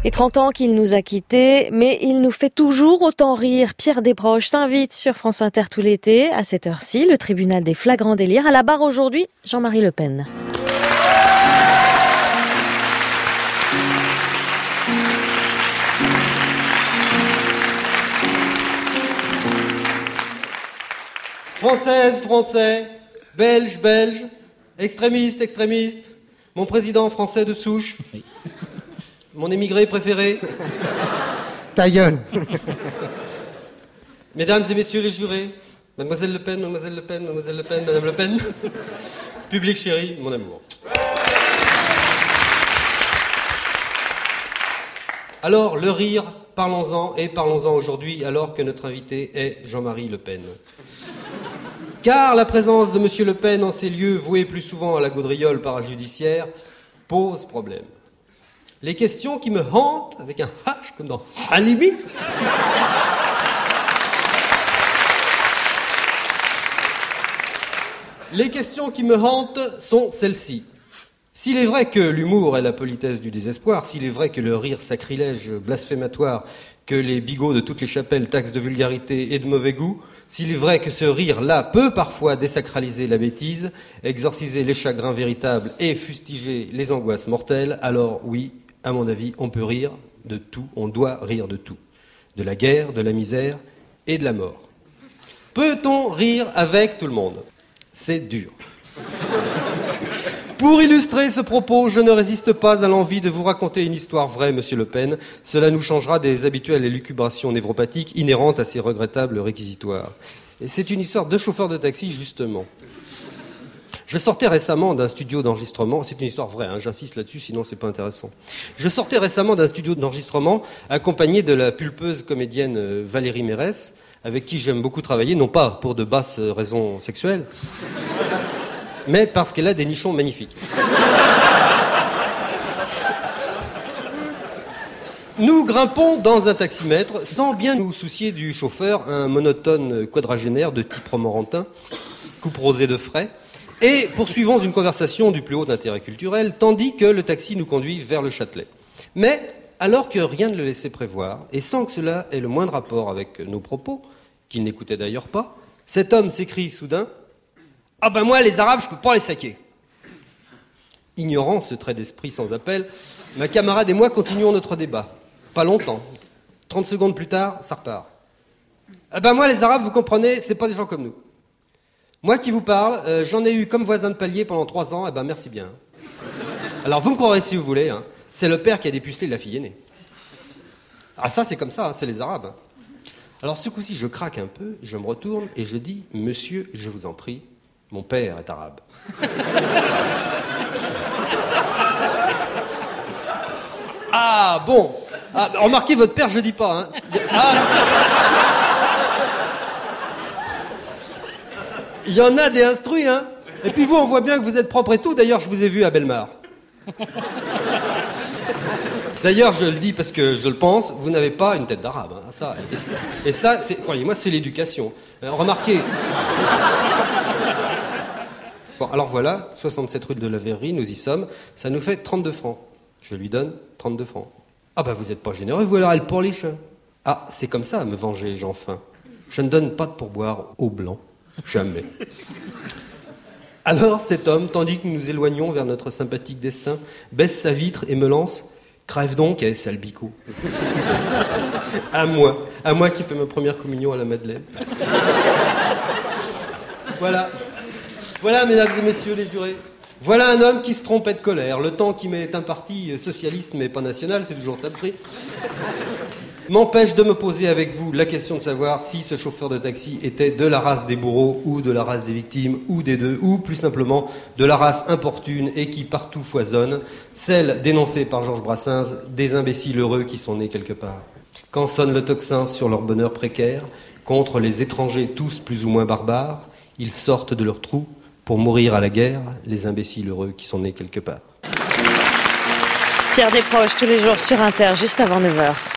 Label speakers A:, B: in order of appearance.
A: Et 30 ans qu'il nous a quittés, mais il nous fait toujours autant rire. Pierre Desproges s'invite sur France Inter tout l'été. À cette heure-ci, le tribunal des flagrants délires. À la barre aujourd'hui, Jean-Marie Le Pen.
B: Françaises, Français, Belges, Belges, extrémistes, extrémistes, mon président français de souche, mon émigré préféré.
C: Ta gueule.
B: Mesdames et messieurs les jurés, Mademoiselle Le Pen, Mademoiselle Le Pen, Mademoiselle Le Pen, Madame Le Pen, public chéri, mon amour. Alors, le rire, parlons-en, et parlons-en aujourd'hui, alors que notre invité est Jean-Marie Le Pen. Car la présence de M. Le Pen en ces lieux voués plus souvent à la gaudriole parajudiciaire pose problème. Les questions qui me hantent, avec un H comme dans Alibi, les questions qui me hantent sont celles-ci. S'il est vrai que l'humour est la politesse du désespoir, s'il est vrai que le rire sacrilège blasphématoire, que les bigots de toutes les chapelles taxent de vulgarité et de mauvais goût, s'il est vrai que ce rire-là peut parfois désacraliser la bêtise, exorciser les chagrins véritables et fustiger les angoisses mortelles, alors oui, à mon avis, on peut rire de tout, on doit rire de tout. De la guerre, de la misère et de la mort. Peut-on rire avec tout le monde ? C'est dur. Pour illustrer ce propos, je ne résiste pas à l'envie de vous raconter une histoire vraie, Monsieur Le Pen. Cela nous changera des habituelles élucubrations névropathiques inhérentes à ces regrettables réquisitoires. Et c'est une histoire de chauffeur de taxi, justement. Je sortais récemment d'un studio d'enregistrement, c'est une histoire vraie, j'insiste là-dessus, sinon c'est pas intéressant. Je sortais récemment d'un studio d'enregistrement accompagné de la pulpeuse comédienne Valérie Mérès, avec qui j'aime beaucoup travailler, non pas pour de basses raisons sexuelles, mais parce qu'elle a des nichons magnifiques. Nous grimpons dans un taximètre sans bien nous soucier du chauffeur, un monotone quadragénaire de type romorantin, coupe rosée de frais, et poursuivons une conversation du plus haut d'intérêt culturel, tandis que le taxi nous conduit vers le Châtelet. Mais, alors que rien ne le laissait prévoir, et sans que cela ait le moindre rapport avec nos propos, qu'il n'écoutait d'ailleurs pas, cet homme s'écrie soudain « Ah ben moi, les Arabes, je peux pas les saquer !» Ignorant ce trait d'esprit sans appel, ma camarade et moi continuons notre débat. Pas longtemps. 30 secondes plus tard, ça repart. « Ah ben moi, les Arabes, vous comprenez, c'est pas des gens comme nous. Moi qui vous parle, j'en ai eu comme voisin de palier pendant 3 ans, eh ben merci bien. Alors vous me croirez si vous voulez, c'est le père qui a dépucelé la fille aînée. Ah ça c'est comme ça, c'est les Arabes. Alors ce coup-ci je craque un peu, je me retourne et je dis « Monsieur, je vous en prie, mon père est arabe. » Ah bon, remarquez votre père je dis pas. Ah merci. Il y en a des instruits, Et puis vous, on voit bien que vous êtes propre et tout. D'ailleurs, je vous ai vu à Bellemare. D'ailleurs, je le dis parce que je le pense, vous n'avez pas une tête d'arabe. Ça. Et ça, croyez-moi, c'est l'éducation. Remarquez. Bon, alors voilà, 67 rue de la Verrerie, nous y sommes. Ça nous fait 32 francs. Je lui donne 32 francs. Ah bah vous n'êtes pas généreux, vous alors elle pour les chiens. Ah, c'est comme ça à me venger, j'ai enfin. Je ne donne pas de pourboire aux blancs. Jamais. Alors cet homme, tandis que nous nous éloignons vers notre sympathique destin, baisse sa vitre et me lance « Crève donc, sale bico !» À moi qui fais ma première communion à la Madeleine. Voilà, mesdames et messieurs les jurés. Voilà un homme qui se trompait de colère. Le temps qui m'est imparti, socialiste mais pas national, c'est toujours ça de prix, m'empêche de me poser avec vous la question de savoir si ce chauffeur de taxi était de la race des bourreaux ou de la race des victimes ou des deux, ou plus simplement de la race importune et qui partout foisonne, celle dénoncée par Georges Brassens des imbéciles heureux qui sont nés quelque part. Quand sonne le tocsin sur leur bonheur précaire, contre les étrangers tous plus ou moins barbares, ils sortent de leur trou pour mourir à la guerre, les imbéciles heureux qui sont nés quelque part.
A: Pierre Desproges tous les jours sur Inter, juste avant 9h.